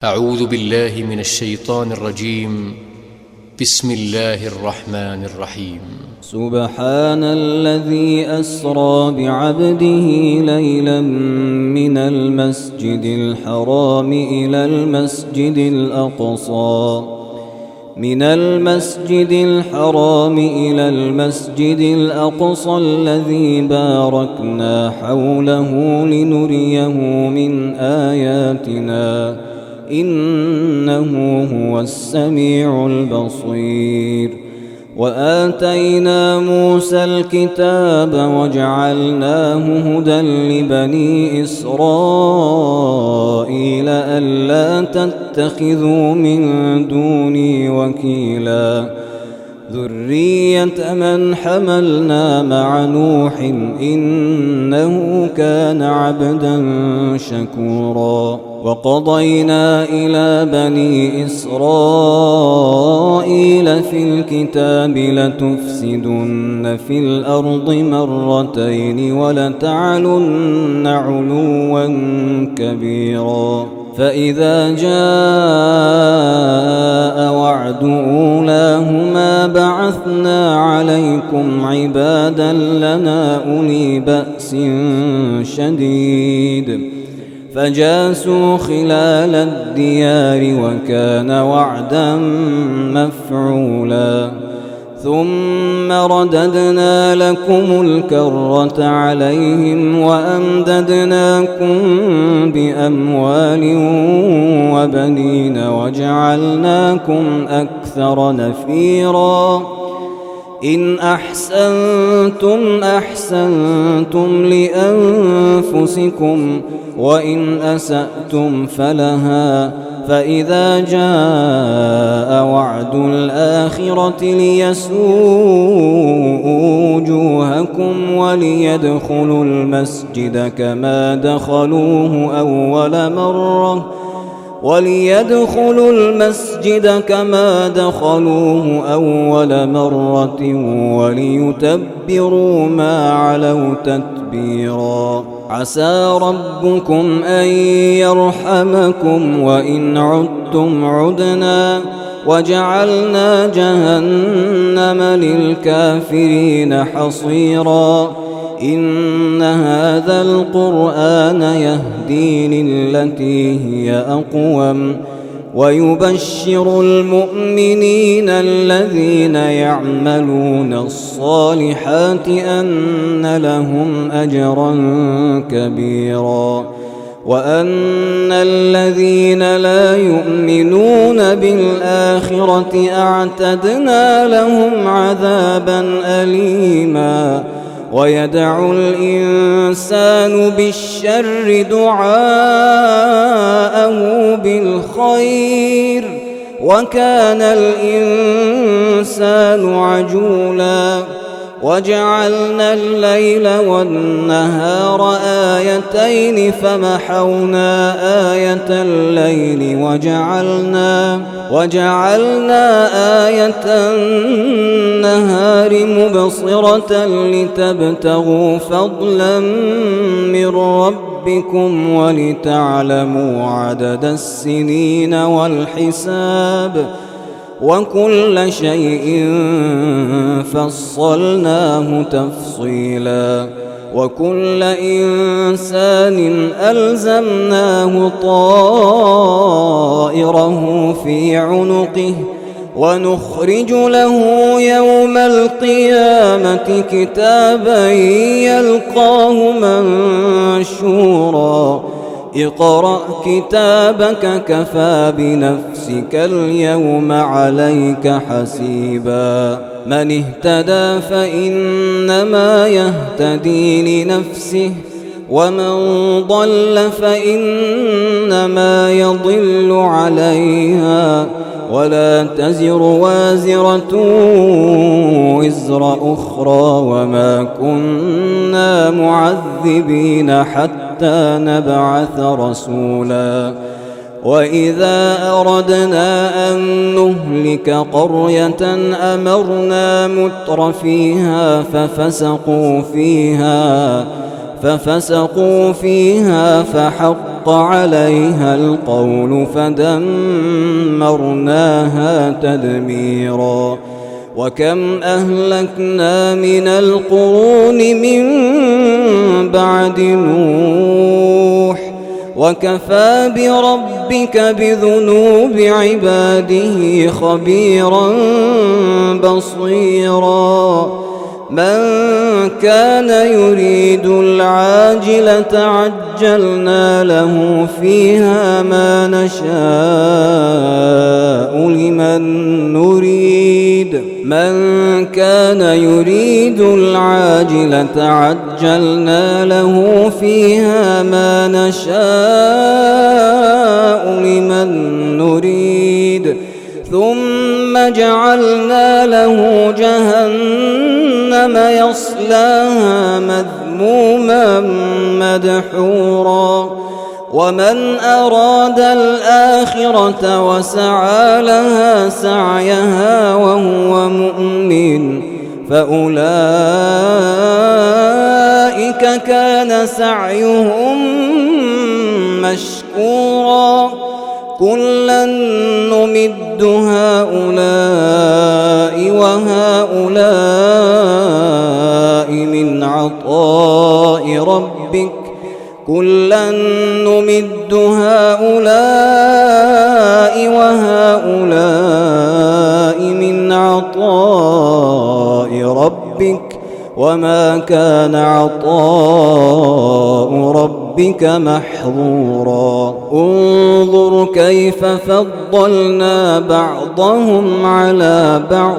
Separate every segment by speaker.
Speaker 1: أعوذ بالله من الشيطان الرجيم. بسم الله الرحمن الرحيم.
Speaker 2: سبحان الذي أسرى بعبده ليلا من المسجد الحرام إلى المسجد الأقصى الذي باركنا حوله لنريه من آياتنا إنه هو السميع البصير. وآتينا موسى الكتاب وجعلناه هدى لبني إسرائيل ألا تتخذوا من دوني وكيلا ذرية من حملنا مع نوح إنه كان عبدا شكورا. وقضينا إلى بني إسرائيل في الكتاب لتفسدن في الأرض مرتين ولتعلن علوا كبيرا. فإذا جاء وعد أولاهما بعثنا عليكم عبادا لنا أولي بأس شديد فجاسوا خلال الديار وكان وعدا مفعولا. ثم رددنا لكم الكرة عليهم وأمددناكم بأموال وبنين وجعلناكم أكثر نفيرا. إن أحسنتم أحسنتم لأنفسكم وإن أسأتم فلها. فإذا جاء وعد الآخرة ليسوءوا وجوهكم وليدخلوا المسجد كما دخلوه أول مرة وليتبروا ما علوا تتبيرا. عسى ربكم أن يرحمكم وإن عدتم عدنا وجعلنا جهنم للكافرين حصيرا. إن هذا القرآن يهدي للتي هي أقوم ويبشر المؤمنين الذين يعملون الصالحات أن لهم أجرا كبيرا. وأن الذين لا يؤمنون بالآخرة أعتدنا لهم عذابا أليما. ويدعو الإنسان بالشر دعاءه بالخير وكان الإنسان عجولا. وجعلنا الليل والنهار آيتين فمحونا آية الليل وجعلنا آية النهار مبصرة لتبتغوا فضلا من ربكم ولتعلموا عدد السنين والحساب وكل شيء فصلناه تفصيلا. وكل إنسان ألزمناه طائره في عنقه ونخرج له يوم القيامة كتابا يلقاه منشورا. اقرأ كتابك كفى بنفسك اليوم عليك حسيبا. من اهتدى فإنما يهتدي لنفسه ومن ضل فإنما يضل عليها ولا تزر وازرة وزر أخرى وما كنا معذبين حتى نبعث رسولا. وإذا أردنا أن نهلك قرية أمرنا مترفيها ففسقوا فيها فحق فحق عليها القول فدمرناها تدميرا وكم أهلكنا من القرون من بعد نوح وكفى بربك بذنوب عباده خبيرا بصيرا من كان يريد العاجلة عجلنا له فيها ما نشاء لمن نريد من كان يريد العاجلة عجلنا له فيها ما نشاء لمن نريد ثم جعلنا له جهنم يصلاها مذموما مدحورا ومن أراد الآخرة وسعى لها سعيها وهو مؤمن فأولئك كان سعيهم مشكورا كلا نمد هؤلاء وهؤلاء من عطاء ربك كلا نمد هؤلاء وهؤلاء من عطاء ربك وما كان عطاء ربك محظورا انظر كيف فضلنا بعضهم على بعض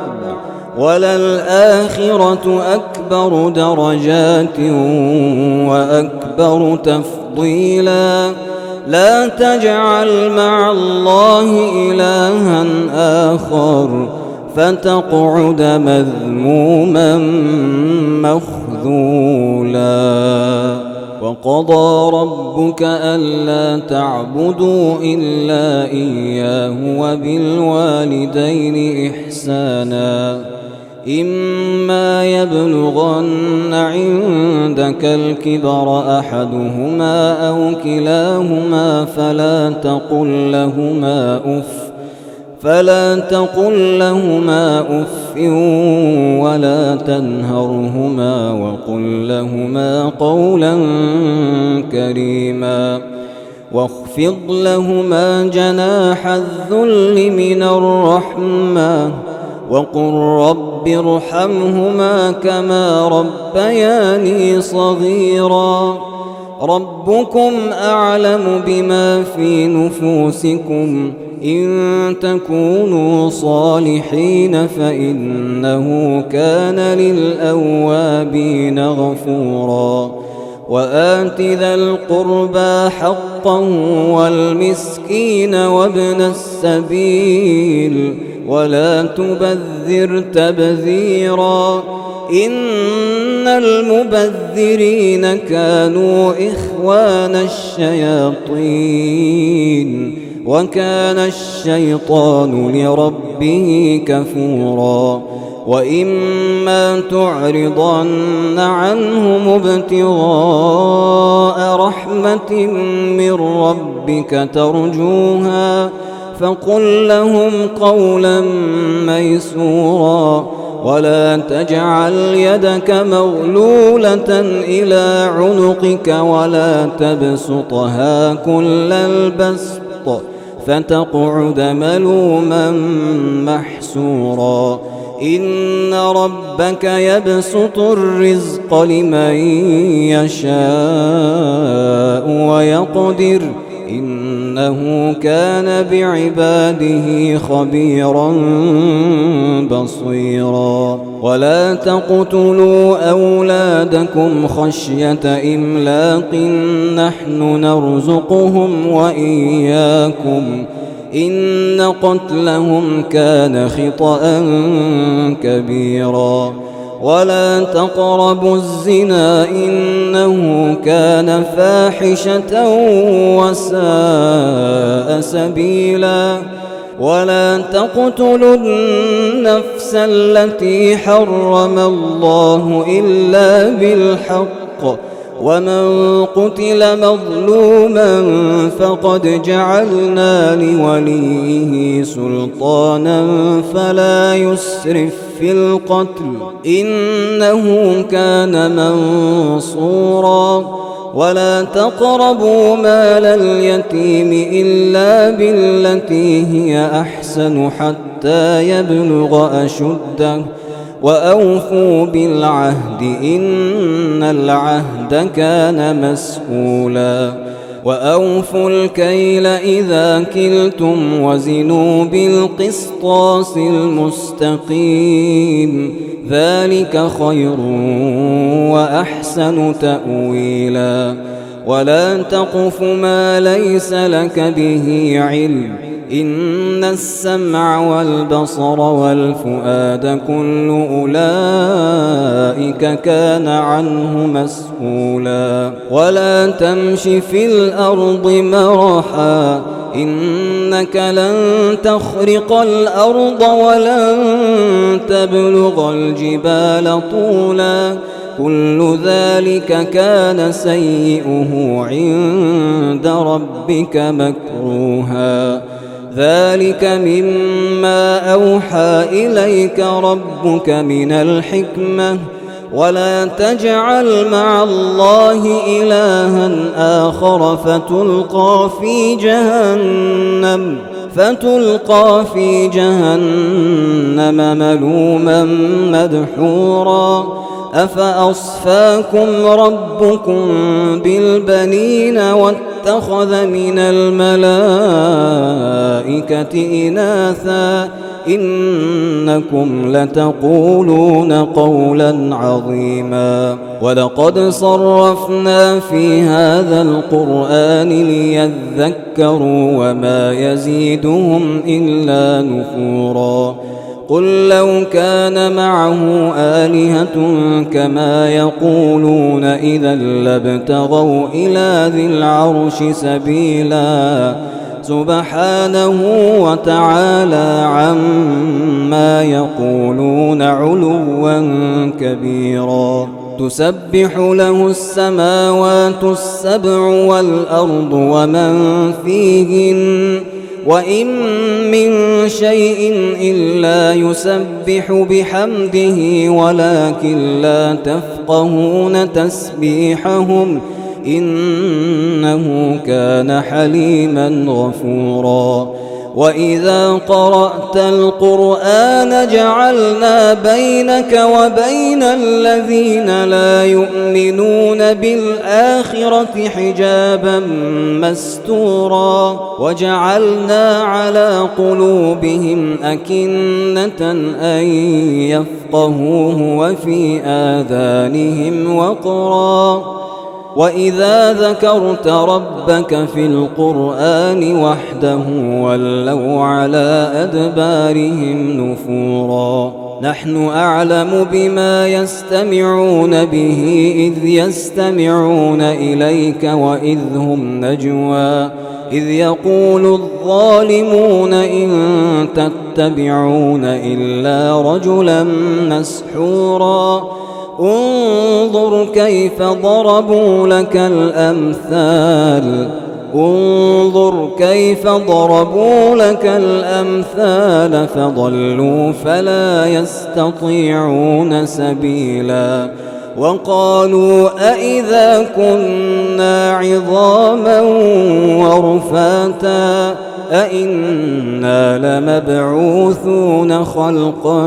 Speaker 2: وللآخرة أكبر درجات وأكبر تفضيلا لا تجعل مع الله إلها آخر فتقعد مذموما مخذولا وقضى ربك ألا تعبدوا إلا إياه وبالوالدين إحسانا إما يبلغن عندك الكبر أحدهما أو كلاهما فلا تقل لهما أف ولا تنهرهما وقل لهما قولا كريما واخفض لهما جناح الذل من الرحمة وقل رب ارحمهما كما ربياني صغيرا ربكم أعلم بما في نفوسكم إن تكونوا صالحين فإنه كان للأوابين غفورا وآت ذا القربى حقه والمسكين وابن السبيل ولا تبذر تبذيرا إن المبذرين كانوا إخوان الشياطين وكان الشيطان لربه كفورا وإما تعرضن عنهم ابتغاء رحمة من ربك ترجوها فقل لهم قولا ميسورا ولا تجعل يدك مغلولة إلى عنقك ولا تبسطها كل البسط فتقعد ملوما محسورا إن ربك يبسط الرزق لمن يشاء ويقدر إنه كان بعباده خبيرا بصيرا ولا تقتلوا أولادكم خشية إملاق نحن نرزقهم وإياكم إن قتلهم كان خطأ كبيرا ولا تقربوا الزنا إنه كان فاحشة وساء سبيلا ولا تقتلوا النفس التي حرم الله إلا بالحق ومن قتل مظلوما فقد جعلنا لوليه سلطانا فلا يسرف في القتل إنه كان منصورا ولا تقربوا مال اليتيم إلا بالتي هي أحسن حتى يبلغ أشده وأوفوا بالعهد إن العهد كان مسؤولا وأوفوا الكيل إذا كلتم وزنوا بالقسطاس المستقيم ذلك خير وأحسن تأويلا ولا تقف ما ليس لك به علم إن السمع والبصر والفؤاد كل أولئك كان عنه مسؤولا ولا تمش في الأرض مرحا إنك لن تخرق الأرض ولن تبلغ الجبال طولا كل ذلك كان سيئه عند ربك مكروها ذلك مما أوحى إليك ربك من الحكمة ولا تجعل مع الله إلها آخر فتلقى في جهنم ملوما مدحورا أفأصفاكم ربكم بالبنين واتخذ من الملائكة إناثا إنكم لتقولون قولا عظيما ولقد صرفنا في هذا القرآن ليذكروا وما يزيدهم إلا نفورا قل لو كان معه آلهة كما يقولون إذا لابتغوا إلى ذي العرش سبيلا سبحانه وتعالى عما يقولون علوا كبيرا تسبح له السماوات السبع والأرض ومن فيهن وإن من شيء إلا يسبح بحمده ولكن لا تفقهون تسبيحهم إنه كان حليما غفورا وإذا قرأت القرآن جعلنا بينك وبين الذين لا يؤمنون بالآخرة حجابا مستورا وجعلنا على قلوبهم أكنة أن يفقهوه وفي آذانهم وقرا وإذا ذكرت ربك في القرآن وحده ولوا على أدبارهم نفورا نحن أعلم بما يستمعون به إذ يستمعون إليك وإذ هم نجوى إذ يقول الظالمون إن تتبعون إلا رجلا مسحورا انظر كيف ضربوا لك الأمثال فضلوا فلا يستطيعون سبيلا وقالوا أإذا كنا عظاما ورفاتا أإنا لمبعوثون خلقا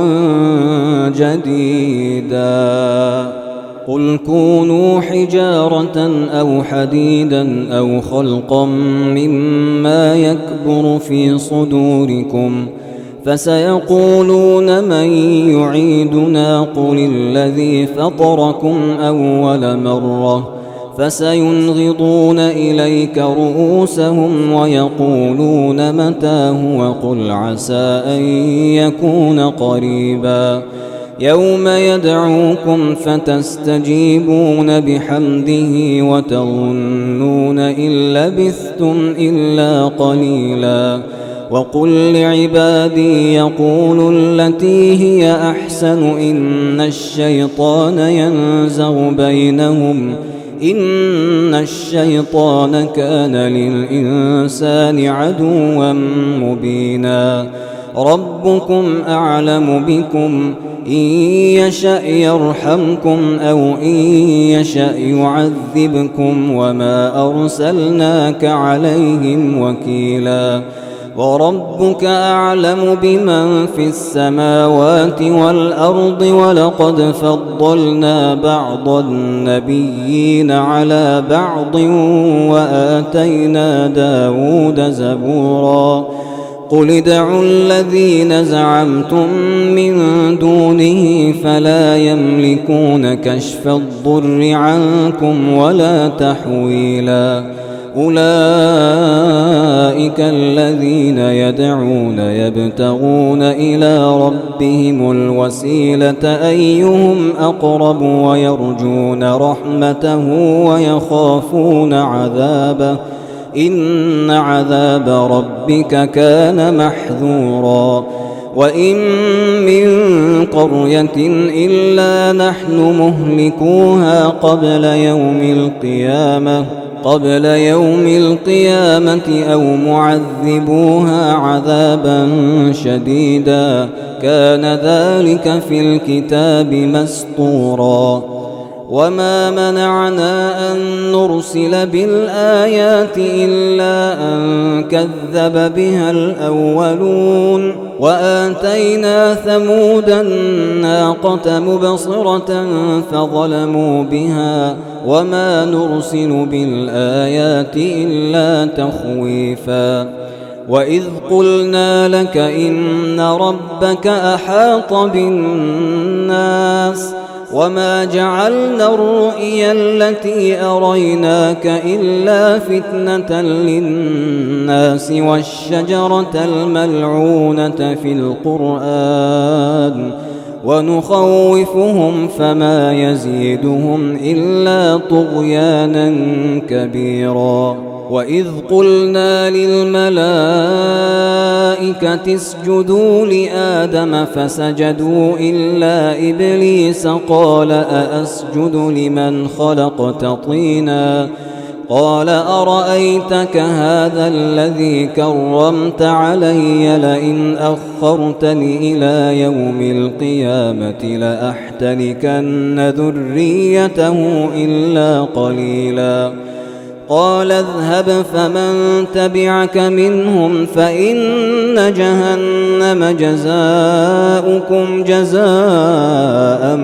Speaker 2: جديدا قل كونوا حجارة أو حديدا أو خلقا مما يكبر في صدوركم فسيقولون من يعيدنا قل الذي فطركم أول مرة فسينغضون إليك رؤوسهم ويقولون متى هو قل عسى أن يكون قريبا يوم يدعوكم فتستجيبون بحمده وتظنون إن لبثتم إلا قليلا وقل لعبادي يقولوا التي هي أحسن إن الشيطان إن الشيطان كان للإنسان عدوا مبينا ربكم أعلم بكم إن يشأ يرحمكم أو إن يشأ يعذبكم وما أرسلناك عليهم وكيلا وربك أعلم بمن في السماوات والأرض ولقد فضلنا بعض النبيين على بعض وآتينا داود زبورا قل ادعوا الذين زعمتم من دونه فلا يملكون كشف الضر عنكم ولا تحويلا أولئك الذين يدعون يبتغون إلى ربهم الوسيلة أيهم أقرب ويرجون رحمته ويخافون عذابه إن عذاب ربك كان محذورا وإن من قرية إلا نحن مهلكوها قبل يوم القيامة أو معذبوها عذابا شديدا كان ذلك في الكتاب مسطورا وما منعنا أن نرسل بالآيات إلا أن كذب بها الأولون وآتينا ثمود الناقة مبصرة فظلموا بها وما نرسل بالآيات إلا تخويفا وإذ قلنا لك إن ربك أحاط بالناس وما جعلنا الرؤيا التي أريناك إلا فتنة للناس والشجرة الملعونة في القرآن ونخوفهم فما يزيدهم إلا طغيانا كبيرا وإذ قلنا للملائكة اسجدوا لآدم فسجدوا إلا إبليس قال أأسجد لمن خلقت طينا قال أرأيتك هذا الذي كرمت علي لئن أخرتني إلى يوم القيامة لأحتنكن ذريته إلا قليلا قال اذهب فمن تبعك منهم فإن جهنم جزاؤكم جزاء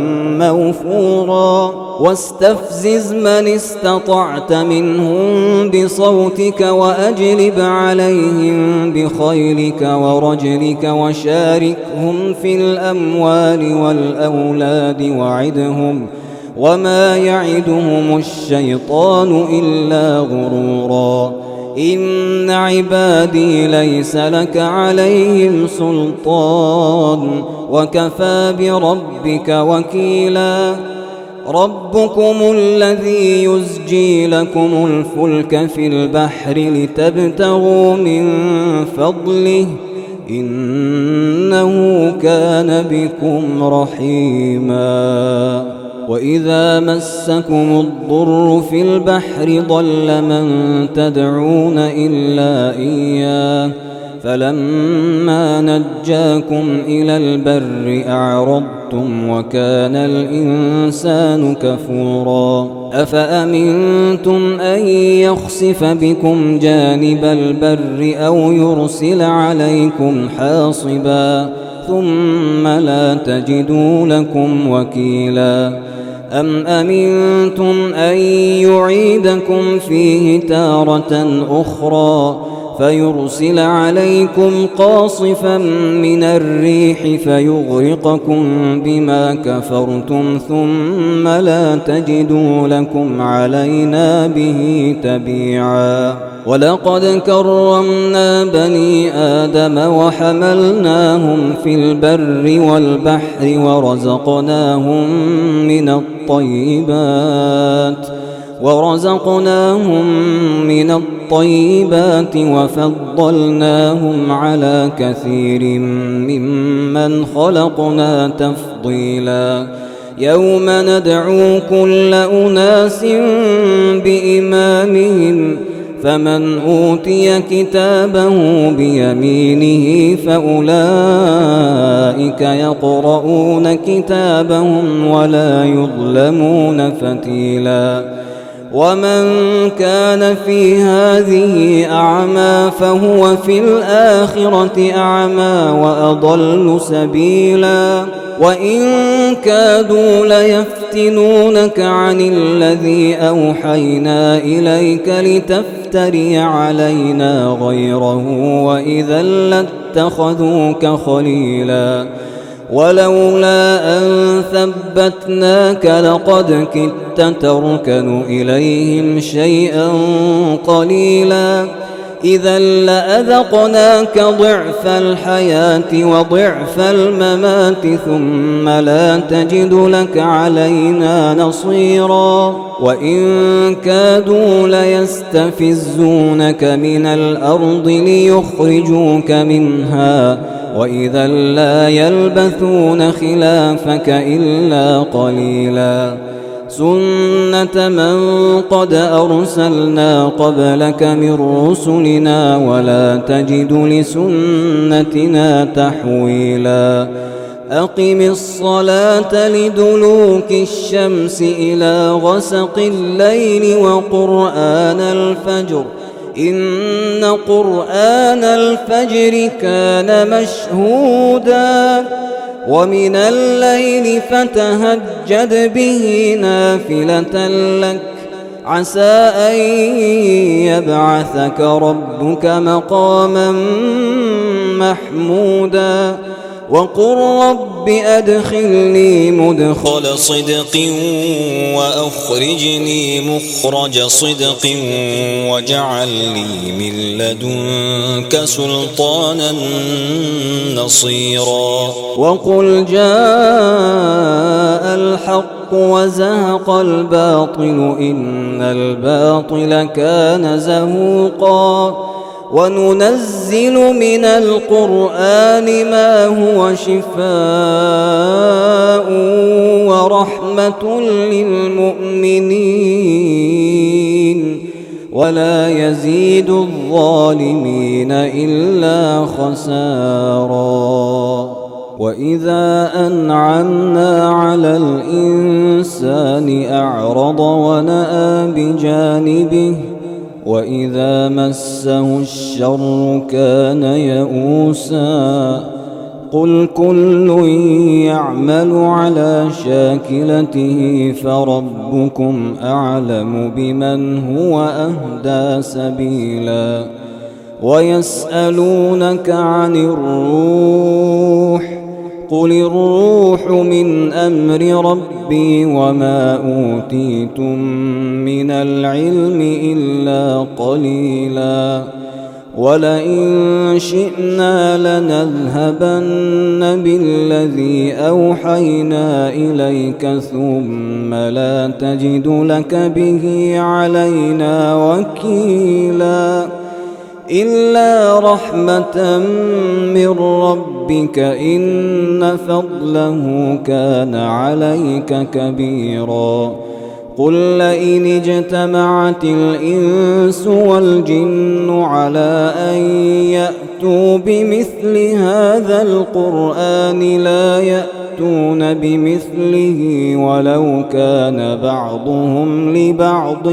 Speaker 2: موفورا واستفزز من استطعت منهم بصوتك وأجلب عليهم بخيلك ورجلك وشاركهم في الأموال والأولاد وعدهم وما يعدهم الشيطان إلا غرورا إن عبادي ليس لك عليهم سلطان وكفى بربك وكيلا ربكم الذي يزجي لكم الفلك في البحر لتبتغوا من فضله إنه كان بكم رحيما وإذا مسكم الضر في البحر ضل من تدعون إلا إياه فلما نجاكم إلى البر أعرضتم وكان الإنسان كفورا أفأمنتم أن يخسف بكم جانب البر أو يرسل عليكم حاصبا ثم لا تجدوا لكم وكيلا أم أمنتم أن يعيدكم فيه تارة أخرى فيرسل عليكم قاصفا من الريح فيغرقكم بما كفرتم ثم لا تجدوا لكم علينا به تبيعا ولقد كرمنا بني آدم وحملناهم في البر والبحر ورزقناهم من الطيبات وفضلناهم على كثير ممن خلقنا تفضيلا يوم ندعو كل أناس بإمامهم فمن أوتي كتابه بيمينه فأولئك يقرؤون كتابهم ولا يظلمون فتيلا ومن كان في هذه أعمى فهو في الآخرة أعمى وأضل سبيلا وإن كادوا ليفتنونك عن الذي أوحينا إليك لتفتري علينا غيره وإذا لاتخذوك خليلا ولولا أن ثبتناك لقد كدت تركن إليهم شيئا قليلا إذا لأذقناك ضعف الحياة وضعف الممات ثم لا تجد لك علينا نصيرا وإن كادوا ليستفزونك من الأرض ليخرجوك منها وإذا لا يلبثون خلافك إلا قليلا سنة من قد أرسلنا قبلك من رسلنا ولا تجد لسنتنا تحويلا أقم الصلاة لدلوك الشمس إلى غسق الليل وقرآن الفجر إن قرآن الفجر كان مشهودا ومن الليل فتهجد به نافلة لك عسى أن يبعثك ربك مقاما محمودا وقل رب أدخلني مدخل صدق وأخرجني مخرج صدق واجعل لي من لدنك سلطانا نصيرا وقل جاء الحق وزهق الباطل إن الباطل كان زهوقا وننزل من القرآن ما هو شفاء ورحمة للمؤمنين ولا يزيد الظالمين إلا خسارا وإذا أنعمنا على الإنسان أعرض ونأى بجانبه وإذا مسه الشر كان يئوسا قل كل يعمل على شاكلته فربكم أعلم بمن هو أهدى سبيلا ويسألونك عن الروح قل الروح من أمر ربي وما أوتيتم من العلم إلا قليلا ولئن شئنا لنذهبن بالذي أوحينا إليك ثم لا تجد لك به علينا وكيلا إلا رحمة من ربك إن فضله كان عليك كبيرا قل لئن اجتمعت الإنس والجن على أن يأتوا بمثل هذا القرآن لا يأتون بمثله ولو كان بعضهم لبعض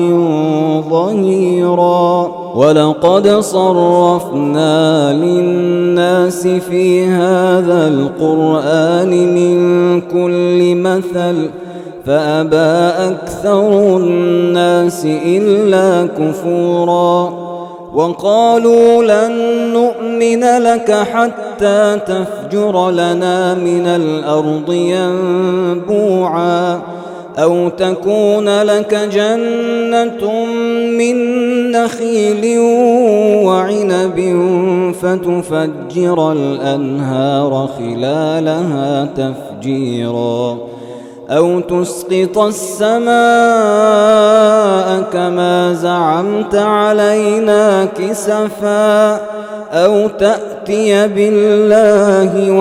Speaker 2: ظهيرا ولقد صرفنا للناس في هذا القرآن من كل مثل فأبى أكثر الناس إلا كفورا وقالوا لن نؤمن لك حتى تفجر لنا من الأرض ينبوعا أو تكون لك جنة من نخيل وعنب فتفجر الأنهار خلالها تفجيرا أو تسقط السماء كما زعمت علينا كسفا أو تأتي بالله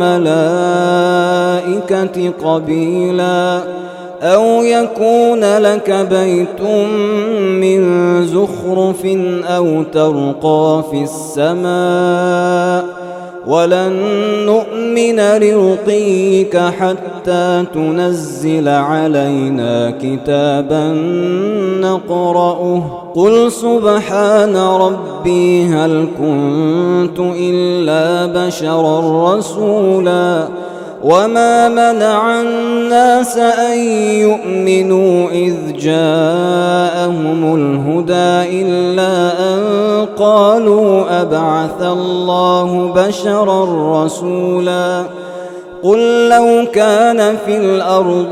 Speaker 2: والملائكة قبيلا أو يكون لك بيت من زخرف أو ترقى في السماء ولن نؤمن لرقيك حتى تنزل علينا كتابا نقرأه قل سبحان ربي هل كنت إلا بشرا رسولا وما منع الناس أن يؤمنوا إذ جاءهم الهدى إلا أن قالوا أبعث الله بشرا رسولا قل لو كان في الأرض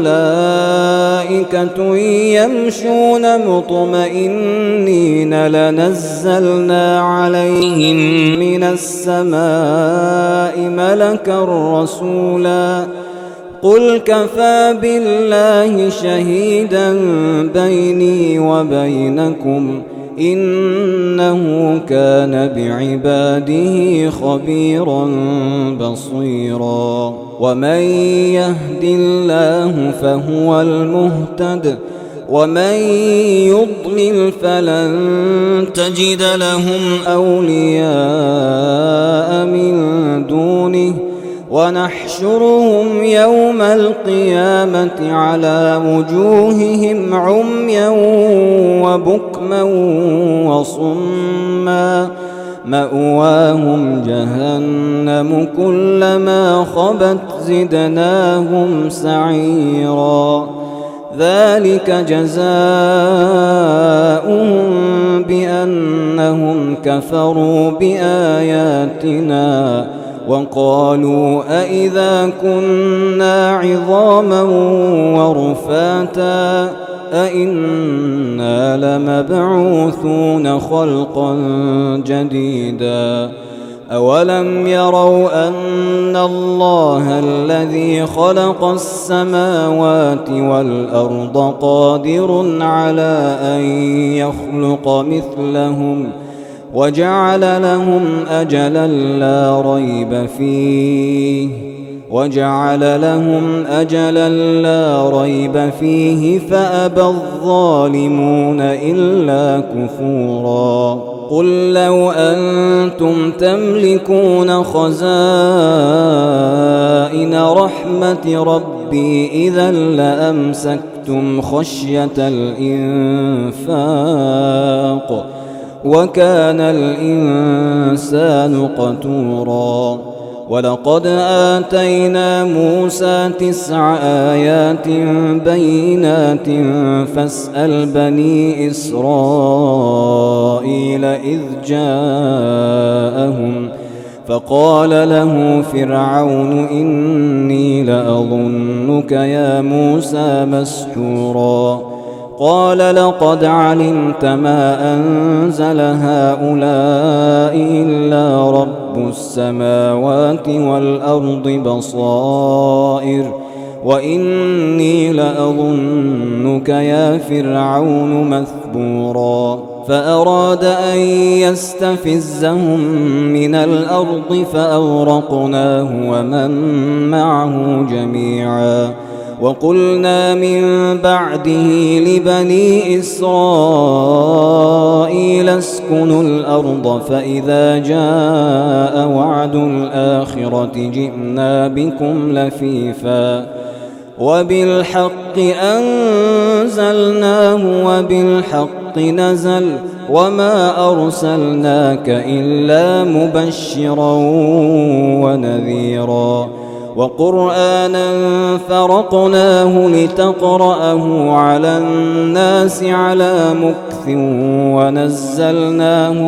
Speaker 2: ملائكة يمشون مطمئنين لنزلنا عليهم من السماء ملكا رسولا قل كفى بالله شهيدا بيني وبينكم إنه كان بعباده خبيرا بصيرا ومن يهد الله فهو المهتد ومن يضلل فلن تجد لهم أولياء من دونه ونحشرهم يوم القيامة على وجوههم عميا وبكما وصما مأواهم جهنم كلما خبت زدناهم سعيرا ذلك جزاؤهم بأنهم كفروا بآياتنا وقالوا أإذا كنا عظاما ورفاتا أإنا لمبعوثون خلقا جديدا أولم يروا أن الله الذي خلق السماوات والأرض قادر على أن يخلق مثلهم وجعل لهم أجلا لا ريب فيه فأبى الظالمون إلا كفورا قل لو أنتم تملكون خزائن رحمة ربي إذا لأمسكتم خشية الإنفاق وكان الإنسان قتورا ولقد آتينا موسى 9 آيات بينات فاسأل بني إسرائيل إذ جاءهم فقال له فرعون إني لأظنك يا موسى مسحورا قال لقد علمت ما أنزل هؤلاء إلا رب السماوات والأرض بصائر وإني لأظنك يا فرعون مثبورا فأراد أن يستفزهم من الأرض فأغرقناه ومن معه جميعا وقلنا من بعده لبني إسرائيل اسكنوا الأرض فإذا جاء وعد الآخرة جئنا بكم لفيفا وبالحق أنزلناه وبالحق نزل وما أرسلناك إلا مبشرا ونذيرا وقرآنا فرقناه لتقرأه على الناس على مكث ونزلناه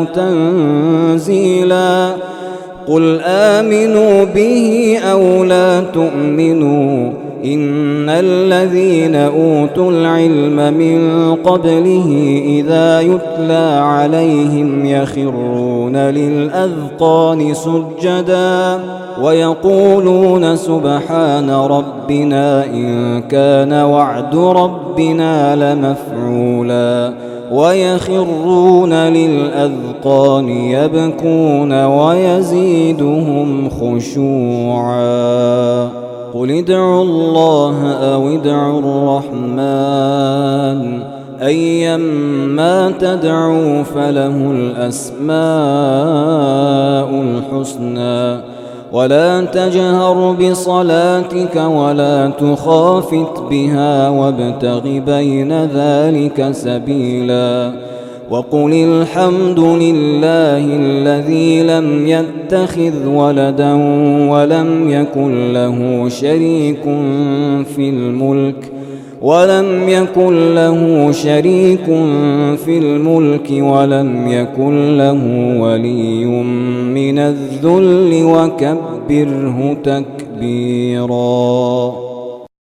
Speaker 2: تنزيلا قل آمنوا به أو لا تؤمنوا إن الذين أوتوا العلم من قبله إذا يتلى عليهم يخرون للأذقان سجدا ويقولون سبحان ربنا إن كان وعد ربنا لمفعولا ويخرون للأذقان يبكون ويزيدهم خشوعا قل ادعوا الله أو ادعوا الرحمن أيما تدعوا فله الأسماء الحسنى ولا تجهر بصلاتك ولا تخافت بها وابتغ بين ذلك سبيلا وقل الحمد لله الذي لم يتخذ ولدا ولم يكن له شريك في الملك ولم يكن له ولي من الذل وكبره تكبيرا.